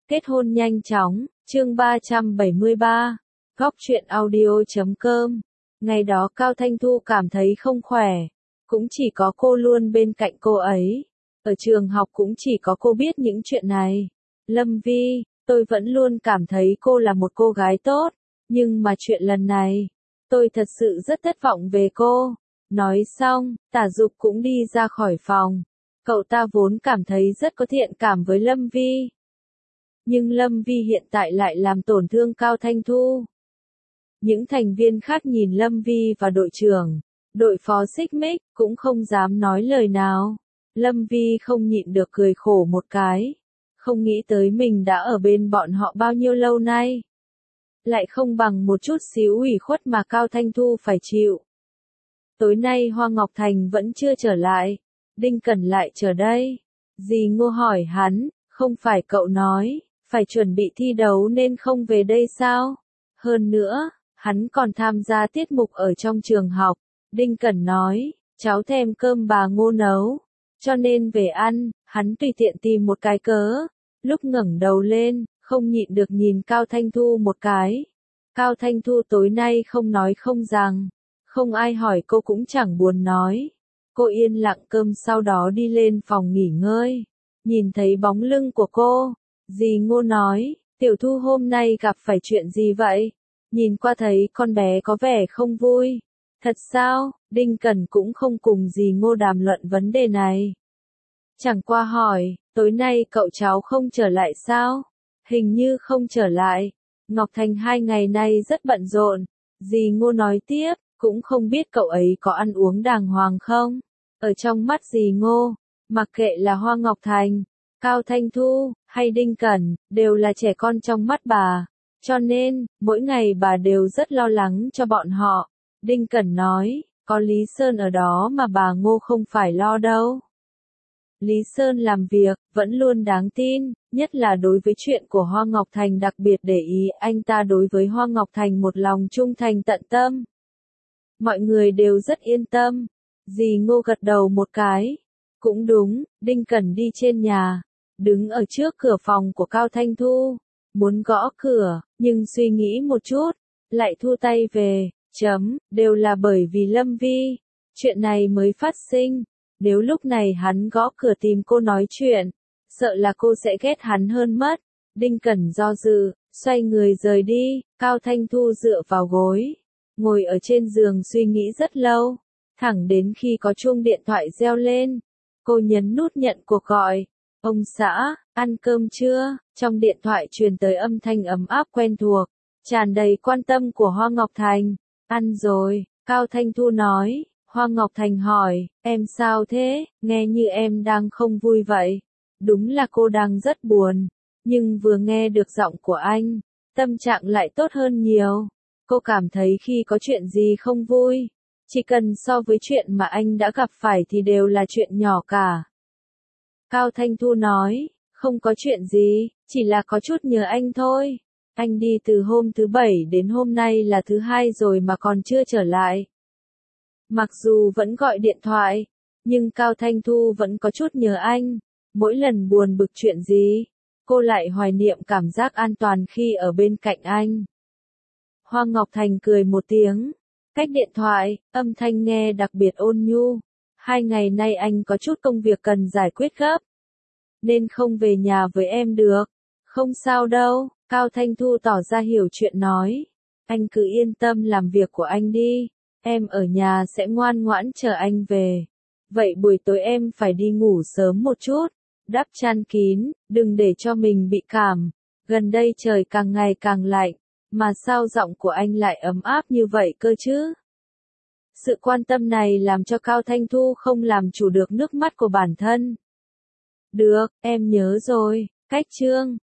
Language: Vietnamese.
Kết hôn nhanh chóng, chương 373, góc truyện audio.com. Ngày đó Cao Thanh Thu cảm thấy không khỏe, cũng chỉ có cô luôn bên cạnh cô ấy. Ở trường học cũng chỉ có cô biết những chuyện này. Lâm Vi, tôi vẫn luôn cảm thấy cô là một cô gái tốt, nhưng mà chuyện lần này, tôi thật sự rất thất vọng về cô. Nói xong, Tả Dục cũng đi ra khỏi phòng. Cậu ta vốn cảm thấy rất có thiện cảm với Lâm Vi. Nhưng Lâm Vi hiện tại lại làm tổn thương Cao Thanh Thu. Những thành viên khác nhìn Lâm Vi và đội trưởng, đội phó Xích Mích, cũng không dám nói lời nào. Lâm Vi không nhịn được cười khổ một cái. Không nghĩ tới mình đã ở bên bọn họ bao nhiêu lâu nay. Lại không bằng một chút xíu ủy khuất mà Cao Thanh Thu phải chịu. Tối nay Hoa Ngọc Thành vẫn chưa trở lại. Đinh Cẩn lại chờ đây. Dì Ngô hỏi hắn, không phải cậu nói, phải chuẩn bị thi đấu nên không về đây sao? Hơn nữa, hắn còn tham gia tiết mục ở trong trường học. Đinh Cẩn nói, cháu thèm cơm bà Ngô nấu, cho nên về ăn. Hắn tùy tiện tìm một cái cớ. Lúc ngẩng đầu lên, không nhịn được nhìn Cao Thanh Thu một cái. Cao Thanh Thu tối nay không nói không rằng. Không ai hỏi cô cũng chẳng buồn nói. Cô yên lặng cơm sau đó đi lên phòng nghỉ ngơi. Nhìn thấy bóng lưng của cô, dì Ngô nói, Tiểu Thu hôm nay gặp phải chuyện gì vậy? Nhìn qua thấy con bé có vẻ không vui. Thật sao? Đinh Cẩn cũng không cùng dì Ngô đàm luận vấn đề này. Chẳng qua hỏi, tối nay cậu cháu không trở lại sao? Hình như không trở lại. Ngọc Thành 2 ngày nay rất bận rộn. Dì Ngô nói tiếp, cũng không biết cậu ấy có ăn uống đàng hoàng không? Ở trong mắt dì Ngô, mặc kệ là Hoa Ngọc Thành, Cao Thanh Thu, hay Đinh Cẩn, đều là trẻ con trong mắt bà. Cho nên, mỗi ngày bà đều rất lo lắng cho bọn họ. Đinh Cẩn nói, có Lý Sơn ở đó mà bà Ngô không phải lo đâu. Lý Sơn làm việc, vẫn luôn đáng tin, nhất là đối với chuyện của Hoa Ngọc Thành, đặc biệt để ý anh ta đối với Hoa Ngọc Thành một lòng trung thành tận tâm. Mọi người đều rất yên tâm. Dì Ngô gật đầu một cái. Cũng đúng, Đinh Cẩn đi trên nhà, đứng ở trước cửa phòng của Cao Thanh Thu, muốn gõ cửa, nhưng suy nghĩ một chút, lại thu tay về, đều là bởi vì Lâm Vi. Chuyện này mới phát sinh. Nếu lúc này hắn gõ cửa tìm cô nói chuyện, sợ là cô sẽ ghét hắn hơn mất. Đinh Cẩn do dự, xoay người rời đi. Cao Thanh Thu dựa vào gối, ngồi ở trên giường suy nghĩ rất lâu, thẳng đến khi có chuông điện thoại reo lên. Cô nhấn nút nhận cuộc gọi. Ông xã, ăn cơm chưa? Trong điện thoại truyền tới âm thanh ấm áp quen thuộc, tràn đầy quan tâm của Hoa Ngọc Thành. Ăn rồi, Cao Thanh Thu nói. Hoa Ngọc Thành hỏi, em sao thế? Nghe như em đang không vui vậy. Đúng là cô đang rất buồn, nhưng vừa nghe được giọng của anh, tâm trạng lại tốt hơn nhiều. Cô cảm thấy khi có chuyện gì không vui, chỉ cần so với chuyện mà anh đã gặp phải thì đều là chuyện nhỏ cả. Cao Thanh Thu nói, không có chuyện gì, chỉ là có chút nhớ anh thôi. Anh đi từ hôm thứ 7 đến hôm nay là thứ 2 rồi mà còn chưa trở lại. Mặc dù vẫn gọi điện thoại, nhưng Cao Thanh Thu vẫn có chút nhớ anh. Mỗi lần buồn bực chuyện gì, cô lại hoài niệm cảm giác an toàn khi ở bên cạnh anh. Hoa Ngọc Thành cười một tiếng, cách điện thoại, âm thanh nghe đặc biệt ôn nhu. 2 ngày nay anh có chút công việc cần giải quyết gấp, nên không về nhà với em được. Không sao đâu, Cao Thanh Thu tỏ ra hiểu chuyện nói. Anh cứ yên tâm làm việc của anh đi. Em ở nhà sẽ ngoan ngoãn chờ anh về. Vậy buổi tối em phải đi ngủ sớm một chút, đắp chăn kín, đừng để cho mình bị cảm. Gần đây trời càng ngày càng lạnh, mà sao giọng của anh lại ấm áp như vậy cơ chứ? Sự quan tâm này làm cho Cao Thanh Thu không làm chủ được nước mắt của bản thân. Được, em nhớ rồi. Cách chương